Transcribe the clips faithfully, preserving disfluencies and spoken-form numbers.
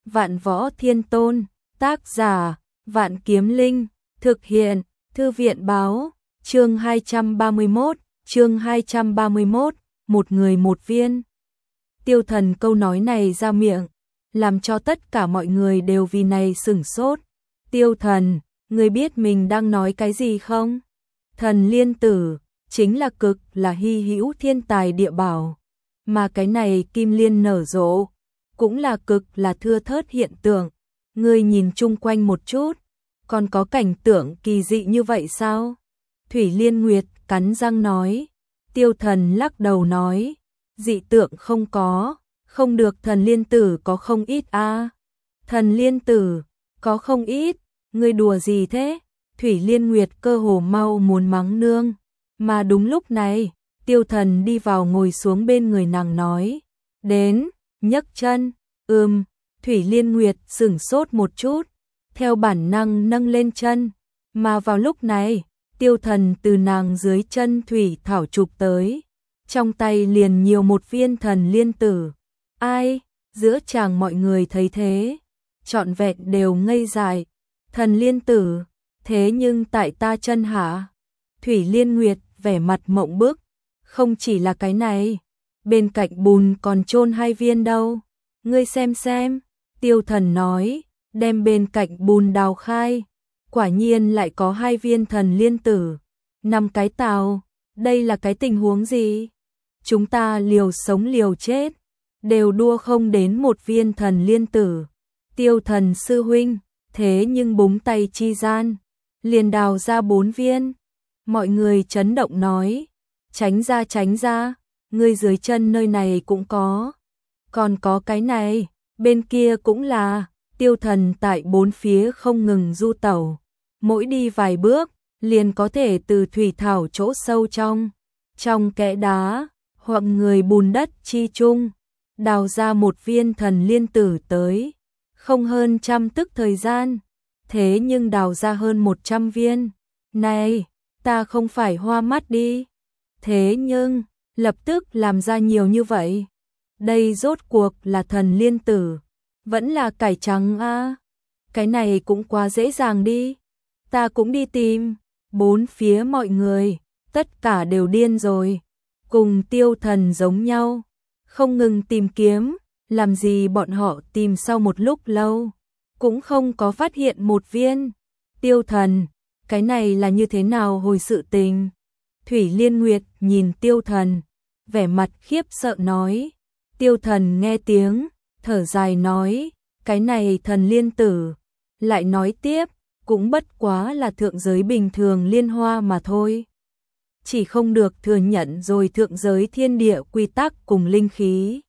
Vạn Võ Thiên Tôn, tác giả, Vạn Kiếm Linh, thực hiện, Thư viện báo, chương hai trăm ba mươi mốt, chương hai trăm ba mươi mốt, một người một viên. Tiêu Thần câu nói này ra miệng, làm cho tất cả mọi người đều vì này sửng sốt. Tiêu Thần, ngươi biết mình đang nói cái gì không? Thần liên tử, chính là cực là hy hữu thiên tài địa bảo. Mà cái này kim liên nở rộ, cũng là cực là thưa thớt hiện tượng. Ngươi nhìn chung quanh một chút, còn có cảnh tượng kỳ dị như vậy sao? Thủy Liên Nguyệt cắn răng nói. Tiêu Thần lắc đầu nói, dị tượng không có, không được. Thần liên tử có không ít a. À? Thần liên tử có không ít, ngươi đùa gì thế? Thủy Liên Nguyệt cơ hồ mau muốn mắng nương. Mà đúng lúc này, Tiêu Thần đi vào ngồi xuống bên người nàng nói, đến, nhấc chân. Ừm, Thủy Liên Nguyệt sửng sốt một chút, theo bản năng nâng lên chân. Mà vào lúc này, Tiêu Thần từ nàng dưới chân thủy thảo chụp tới, trong tay liền nhiều một viên thần liên tử. Ai? Giữa chàng mọi người thấy thế, trọn vẹn đều ngây dại. Thần liên tử, thế nhưng tại ta chân hả? Thủy Liên Nguyệt vẻ mặt mộng bức, không chỉ là cái này, bên cạnh bùn còn chôn hai viên đâu. Ngươi xem xem, Tiêu Thần nói, đem bên cạnh bùn đào khai, quả nhiên lại có hai viên thần liên tử. Năm cái tàu, đây là cái tình huống gì? Chúng ta liều sống liều chết, đều đua không đến một viên thần liên tử. Tiêu Thần sư huynh, thế nhưng búng tay chi gian, liền đào ra bốn viên. Mọi người chấn động nói, tránh ra tránh ra, ngươi dưới chân nơi này cũng có. Còn có cái này, bên kia cũng là. Tiêu Thần tại bốn phía không ngừng du tẩu, mỗi đi vài bước, liền có thể từ thủy thảo chỗ sâu trong, trong kẽ đá, hoặc người bùn đất chi chung, đào ra một viên thần liên tử tới. Không hơn trăm tức thời gian, thế nhưng đào ra hơn một trăm viên. Này, ta không phải hoa mắt đi. Thế nhưng, lập tức làm ra nhiều như vậy. Đây rốt cuộc là thần liên tử, vẫn là cải trắng a? À? Cái này cũng quá dễ dàng đi. Ta cũng đi tìm. Bốn phía mọi người, tất cả đều điên rồi. Cùng Tiêu Thần giống nhau, không ngừng tìm kiếm. Làm gì bọn họ tìm sau một lúc lâu, cũng không có phát hiện một viên. Tiêu Thần, cái này là như thế nào hồi sự tình? Thủy Liên Nguyệt nhìn Tiêu Thần, vẻ mặt khiếp sợ nói. Tiêu Thần nghe tiếng, thở dài nói, cái này thần liên tử. Lại nói tiếp, cũng bất quá là thượng giới bình thường liên hoa mà thôi. Chỉ không được thừa nhận rồi thượng giới thiên địa quy tắc cùng linh khí.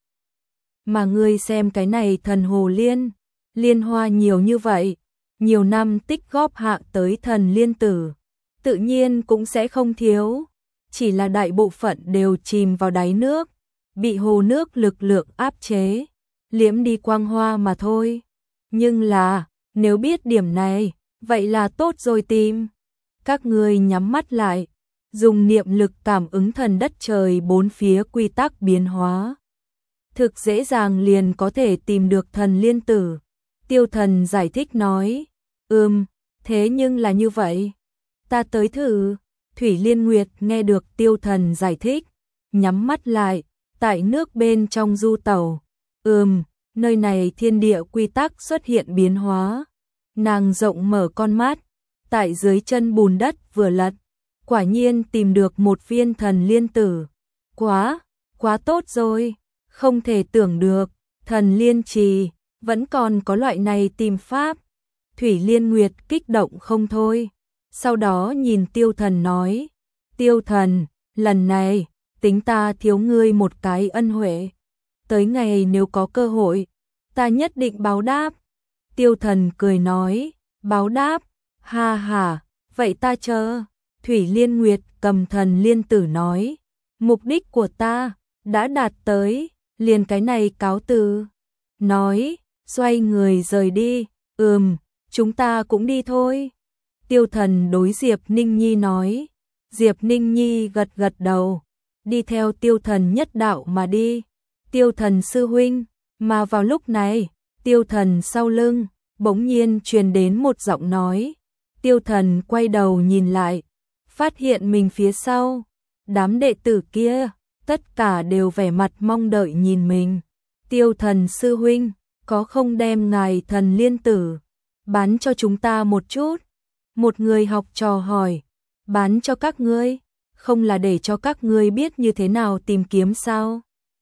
Mà ngươi xem cái này thần hồ liên, liên hoa nhiều như vậy, nhiều năm tích góp hạ tới thần liên tử, tự nhiên cũng sẽ không thiếu. Chỉ là đại bộ phận đều chìm vào đáy nước, bị hồ nước lực lượng áp chế, liễm đi quang hoa mà thôi. Nhưng là, nếu biết điểm này, vậy là tốt rồi tìm. Các ngươi nhắm mắt lại, dùng niệm lực cảm ứng thần đất trời bốn phía quy tắc biến hóa. Thực dễ dàng liền có thể tìm được thần liên tử. Tiêu Thần giải thích nói, ừm, thế nhưng là như vậy. Ta tới thử. Thủy Liên Nguyệt nghe được Tiêu Thần giải thích, nhắm mắt lại, tại nước bên trong du tẩu. Ừm, nơi này thiên địa quy tắc xuất hiện biến hóa. Nàng rộng mở con mắt, tại dưới chân bùn đất vừa lật, quả nhiên tìm được một viên thần liên tử. Quá, quá tốt rồi, không thể tưởng được, thần liên trì, vẫn còn có loại này tìm pháp. Thủy Liên Nguyệt kích động không thôi, sau đó nhìn Tiêu Thần nói, Tiêu Thần, lần này, tính ta thiếu ngươi một cái ân huệ. Tới ngày nếu có cơ hội, ta nhất định báo đáp. Tiêu Thần cười nói, báo đáp, ha ha, vậy ta chờ. Thủy Liên Nguyệt cầm thần liên tử nói, mục đích của ta đã đạt tới, liền cái này cáo từ. Nói, xoay người rời đi. Ừm, chúng ta cũng đi thôi. Tiêu Thần đối Diệp Ninh Nhi nói. Diệp Ninh Nhi gật gật đầu, đi theo Tiêu Thần nhất đạo mà đi. Tiêu Thần sư huynh, mà vào lúc này, Tiêu Thần sau lưng, bỗng nhiên truyền đến một giọng nói. Tiêu Thần quay đầu nhìn lại, phát hiện mình phía sau, đám đệ tử kia, tất cả đều vẻ mặt mong đợi nhìn mình. Tiêu Thần sư huynh, có không đem ngài thần liên tử bán cho chúng ta một chút? Một người học trò hỏi. Bán cho các ngươi? Không là để cho các ngươi biết như thế nào tìm kiếm sao?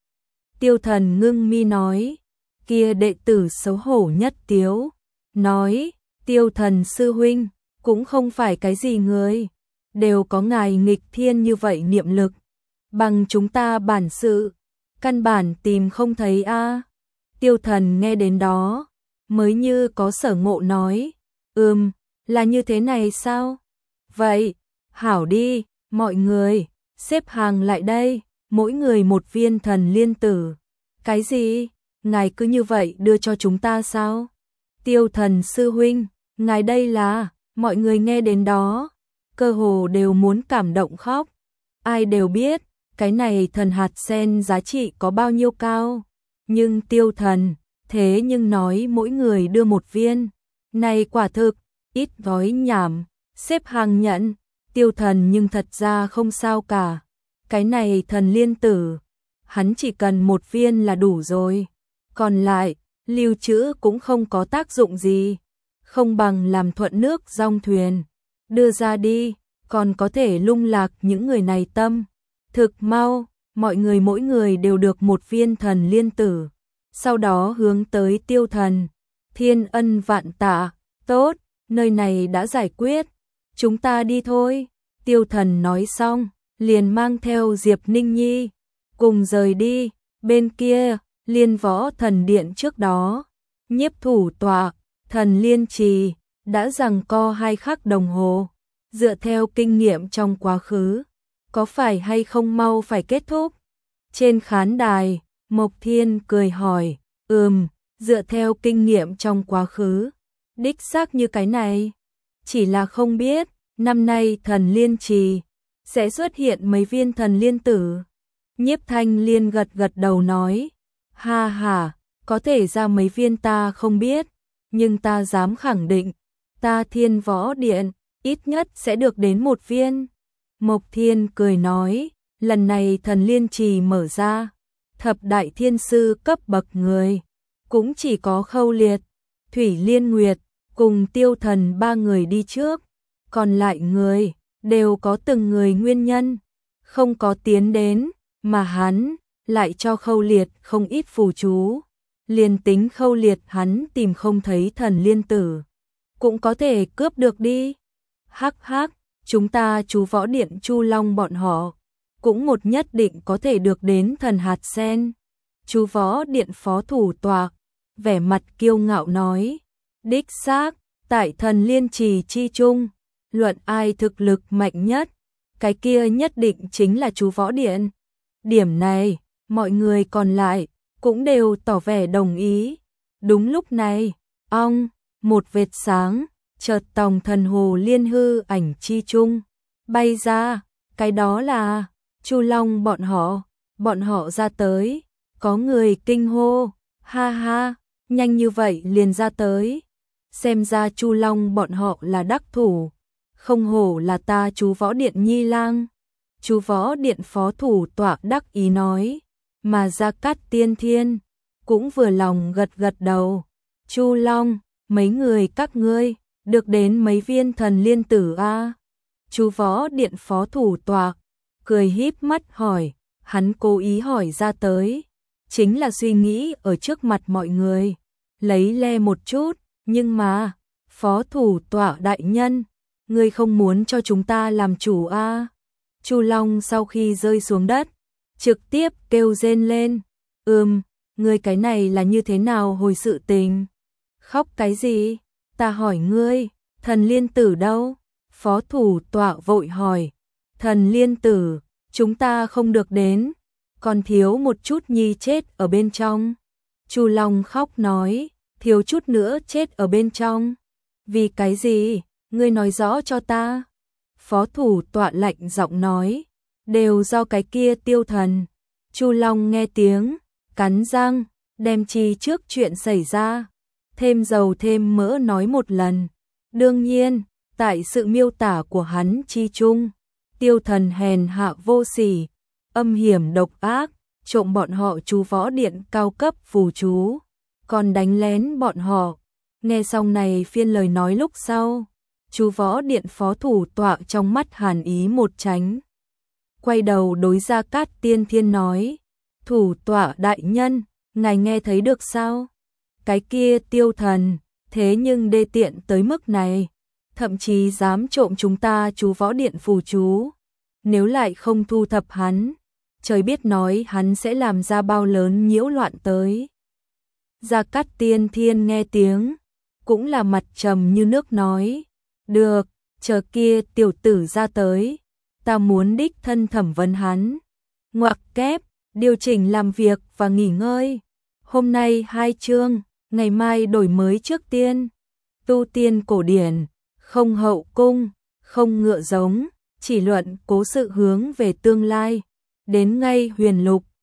Tiêu Thần ngưng mi nói. Kia đệ tử xấu hổ nhất tiếu, nói, Tiêu Thần sư huynh, cũng không phải cái gì người, đều có ngài nghịch thiên như vậy niệm lực, bằng chúng ta bản sự, căn bản tìm không thấy a. Tiêu Thần nghe đến đó, mới như có sở ngộ nói, ừm, là như thế này sao? Vậy, hảo đi, mọi người, xếp hàng lại đây, mỗi người một viên thần liên tử. Cái gì? Ngài cứ như vậy đưa cho chúng ta sao? Tiêu Thần sư huynh, ngài đây là, mọi người nghe đến đó, cơ hồ đều muốn cảm động khóc. Ai đều biết, cái này thần hạt sen giá trị có bao nhiêu cao. Nhưng Tiêu Thần, thế nhưng nói mỗi người đưa một viên. Này quả thực, ít nói nhảm, xếp hàng nhận. Tiêu Thần nhưng thật ra không sao cả. Cái này thần liên tử, hắn chỉ cần một viên là đủ rồi. Còn lại, lưu trữ cũng không có tác dụng gì. Không bằng làm thuận nước dong thuyền. Đưa ra đi, còn có thể lung lạc những người này tâm. Thực mau, mọi người mỗi người đều được một viên thần liên tử. Sau đó hướng tới Tiêu Thần. Thiên ân vạn tạ, tốt, nơi này đã giải quyết. Chúng ta đi thôi. Tiêu Thần nói xong, liền mang theo Diệp Ninh Nhi. Cùng rời đi, bên kia, Liên Võ Thần Điện trước đó. Nhiếp thủ tọa, thần liên trì, đã giằng co hai khắc đồng hồ. Dựa theo kinh nghiệm trong quá khứ, có phải hay không mau phải kết thúc? Trên khán đài, Mộc Thiên cười hỏi, ừm, dựa theo kinh nghiệm trong quá khứ, đích xác như cái này. Chỉ là không biết, năm nay thần liên trì, sẽ xuất hiện mấy viên thần liên tử. Nhiếp Thanh Liên gật gật đầu nói, ha ha, có thể ra mấy viên ta không biết, nhưng ta dám khẳng định, ta Thiên Võ Điện, ít nhất sẽ được đến một viên. Mộc Thiên cười nói, lần này thần liên trì mở ra, thập đại thiên sư cấp bậc người, cũng chỉ có Khâu Liệt, Thủy Liên Nguyệt, cùng Tiêu Thần ba người đi trước, còn lại người, đều có từng người nguyên nhân, không có tiến đến, mà hắn, lại cho Khâu Liệt không ít phù chú. Liền tính Khâu Liệt hắn tìm không thấy thần liên tử, cũng có thể cướp được đi. Hắc hắc, chúng ta chú Võ Điện Chu Long bọn họ, cũng một nhất định có thể được đến thần hạt sen. Chú Võ Điện phó thủ tọa, vẻ mặt kiêu ngạo nói, đích xác, tại thần liên trì chi chung, luận ai thực lực mạnh nhất, cái kia nhất định chính là chú Võ Điện. Điểm này, mọi người còn lại, cũng đều tỏ vẻ đồng ý. Đúng lúc này, ong, một vệt sáng, chợt tòng thần hồ liên hư ảnh chi chung, bay ra, cái đó là, Chu Long bọn họ, bọn họ ra tới, có người kinh hô, ha ha, nhanh như vậy liền ra tới, xem ra Chu Long bọn họ là đắc thủ, không hổ là ta chú Võ Điện Nhi Lang. Chú Võ Điện phó thủ tọa đắc ý nói, mà Gia Cát Tiên Thiên cũng vừa lòng gật gật đầu. Chu Long, mấy người các ngươi được đến mấy viên thần liên tử a? Chú Võ Điện phó thủ tọa cười híp mắt hỏi, hắn cố ý hỏi ra tới, chính là suy nghĩ ở trước mặt mọi người, lấy le một chút, nhưng mà, phó thủ tọa đại nhân, ngươi không muốn cho chúng ta làm chủ a? Chu Long sau khi rơi xuống đất, trực tiếp kêu rên lên, ừm, ngươi cái này là như thế nào hồi sự tình? Khóc cái gì? Ta hỏi ngươi, thần liên tử đâu? Phó thủ tọa vội hỏi, thần liên tử, chúng ta không được đến, còn thiếu một chút nhi chết ở bên trong. Chu Long khóc nói, thiếu chút nữa chết ở bên trong. Vì cái gì? Ngươi nói rõ cho ta. Phó thủ tọa lạnh giọng nói, đều do cái kia Tiêu Thần. Chu Long nghe tiếng, cắn răng, đem chi trước chuyện xảy ra, thêm dầu thêm mỡ nói một lần. Đương nhiên, tại sự miêu tả của hắn chi chung, Tiêu Thần hèn hạ vô sỉ, âm hiểm độc ác, trộm bọn họ chú võ điện cao cấp phù chú, còn đánh lén bọn họ. Nghe xong này phiên lời nói lúc sau, chú võ điện phó thủ tọa trong mắt hàn ý một tránh. Quay đầu đối Gia Cát Tiên Thiên nói, thủ tọa đại nhân, ngài nghe thấy được sao? Cái kia Tiêu Thần, thế nhưng đê tiện tới mức này, thậm chí dám trộm chúng ta chú võ điện phù chú. Nếu lại không thu thập hắn, trời biết nói hắn sẽ làm ra bao lớn nhiễu loạn tới. Gia Cát Tiên Thiên nghe tiếng, cũng là mặt trầm như nước nói, được, chờ kia tiểu tử ra tới, ta muốn đích thân thẩm vấn hắn. Ngoặc kép, điều chỉnh làm việc và nghỉ ngơi. Hôm nay hai chương, ngày mai đổi mới trước tiên. Tu tiên cổ điển, không hậu cung, không ngựa giống, chỉ luận cố sự hướng về tương lai. Đến ngay huyền lục,